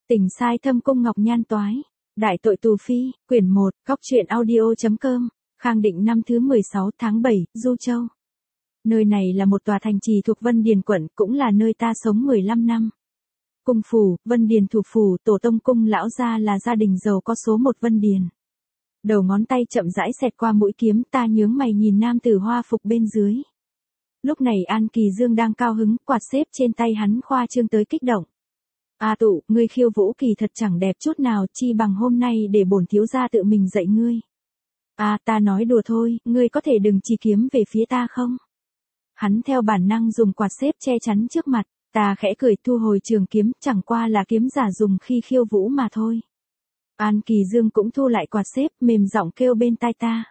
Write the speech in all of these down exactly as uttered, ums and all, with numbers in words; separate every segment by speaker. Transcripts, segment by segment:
Speaker 1: Tình sai thâm cung ngọc nhan toái. Đại tội tù phi, quyển một, góc truyện audio.com, Khang Định năm thứ mười sáu tháng bảy, Du Châu. Nơi này là một tòa thành trì thuộc Vân Điền quận, cũng là nơi ta sống mười lăm năm. Cung phủ, Vân Điền thủ phủ, tổ tông cung lão gia là gia đình giàu có số một Vân Điền. Đầu ngón tay chậm rãi xẹt qua mũi kiếm, ta nhướng mày nhìn nam tử hoa phục bên dưới. Lúc này An Kỳ Dương đang cao hứng, quạt xếp trên tay hắn khoa trương tới kích động. A Tụ, ngươi khiêu vũ kỳ thật chẳng đẹp chút nào, chi bằng hôm nay để bổn thiếu gia tự mình dạy ngươi. À, ta nói đùa thôi, ngươi có thể đừng chỉ kiếm về phía ta không? Hắn theo bản năng dùng quạt xếp che chắn trước mặt, ta khẽ cười thu hồi trường kiếm, chẳng qua là kiếm giả dùng khi khiêu vũ mà thôi. An Kỳ Dương cũng thu lại quạt xếp, mềm giọng kêu bên tai ta.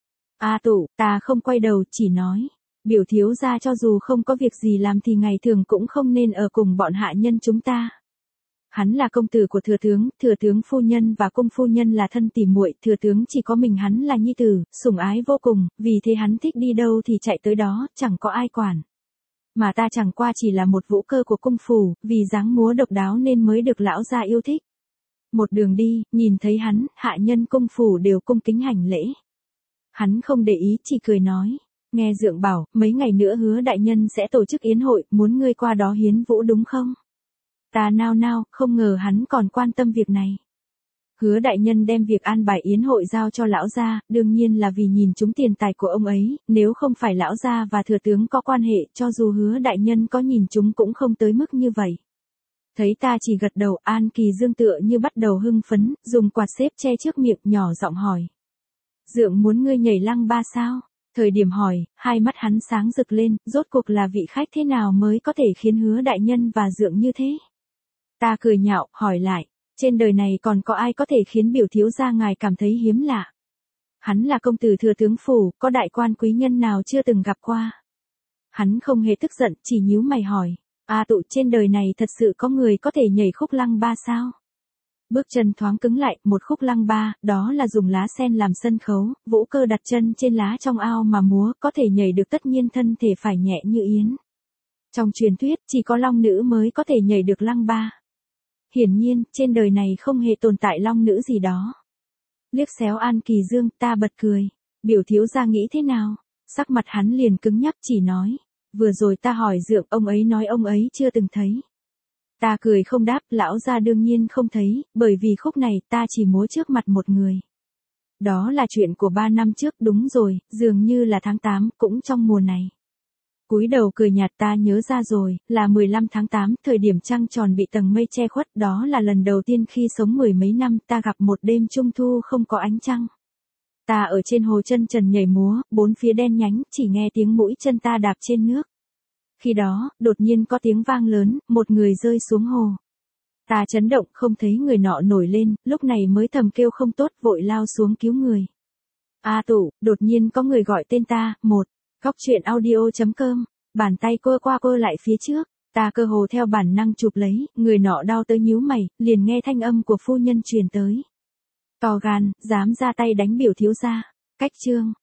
Speaker 1: A Tụ, ta không quay đầu, chỉ nói. Biểu thiếu gia cho dù không có việc gì làm thì ngày thường cũng không nên ở cùng bọn hạ nhân chúng ta. Hắn là công tử của thừa tướng, thừa tướng phu nhân và cung phu nhân là thân tỉ muội, thừa tướng chỉ có mình hắn là nhi tử, sủng ái vô cùng, vì thế hắn thích đi đâu thì chạy tới đó, chẳng có ai quản. Mà ta chẳng qua chỉ là một vũ cơ của cung phủ, vì dáng múa độc đáo nên mới được lão gia yêu thích. Một đường đi, nhìn thấy hắn, hạ nhân cung phủ đều cung kính hành lễ. Hắn không để ý, chỉ cười nói, nghe dượng bảo, mấy ngày nữa Hứa đại nhân sẽ tổ chức yến hội, muốn ngươi qua đó hiến vũ đúng không? Ta nao nao, không ngờ hắn còn quan tâm việc này. Hứa đại nhân đem việc an bài yến hội giao cho lão gia, đương nhiên là vì nhìn trúng tiền tài của ông ấy, nếu không phải lão gia và thừa tướng có quan hệ, cho dù Hứa đại nhân có nhìn chúng cũng không tới mức như vậy. Thấy ta chỉ gật đầu, An Kỳ Dương tựa như bắt đầu hưng phấn, dùng quạt xếp che trước miệng, nhỏ giọng hỏi. Dượng muốn ngươi nhảy lăng ba sao? Thời điểm hỏi, hai mắt hắn sáng rực lên, rốt cuộc là vị khách thế nào mới có thể khiến Hứa đại nhân và dượng như thế? Ta cười nhạo, hỏi lại, trên đời này còn có ai có thể khiến biểu thiếu gia ngài cảm thấy hiếm lạ? Hắn là công tử thừa tướng phủ, có đại quan quý nhân nào chưa từng gặp qua? Hắn không hề tức giận, chỉ nhíu mày hỏi, A Tụ, trên đời này thật sự có người có thể nhảy khúc lăng ba sao? Bước chân thoáng cứng lại, một khúc lăng ba, đó là dùng lá sen làm sân khấu, vũ cơ đặt chân trên lá trong ao mà múa, có thể nhảy được tất nhiên thân thể phải nhẹ như yến. Trong truyền thuyết, chỉ có long nữ mới có thể nhảy được lăng ba. Hiển nhiên, trên đời này không hề tồn tại long nữ gì đó. Liếc xéo An Kỳ Dương, ta bật cười. Biểu thiếu gia nghĩ thế nào? Sắc mặt hắn liền cứng nhắc, chỉ nói. Vừa rồi ta hỏi dượng, ông ấy nói ông ấy chưa từng thấy. Ta cười không đáp, lão gia đương nhiên không thấy, bởi vì khúc này ta chỉ múa trước mặt một người. Đó là chuyện của ba năm trước, đúng rồi, dường như là tháng tám, cũng trong mùa này. Cúi đầu cười nhạt, ta nhớ ra rồi, là mười lăm tháng tám, thời điểm trăng tròn bị tầng mây che khuất, đó là lần đầu tiên khi sống mười mấy năm ta gặp một đêm trung thu không có ánh trăng. Ta ở trên hồ chân trần nhảy múa, bốn phía đen nhánh, chỉ nghe tiếng mũi chân ta đạp trên nước. Khi đó, đột nhiên có tiếng vang lớn, một người rơi xuống hồ. Ta chấn động, không thấy người nọ nổi lên, lúc này mới thầm kêu không tốt, vội lao xuống cứu người. A Tụ, đột nhiên có người gọi tên ta, một. Góc truyện audio.com, bàn tay cô qua cô lại phía trước, ta cơ hồ theo bản năng chụp lấy, người nọ đau tới nhíu mày, liền nghe thanh âm của phu nhân truyền tới. To gan, dám ra tay đánh biểu thiếu gia. Cách chương.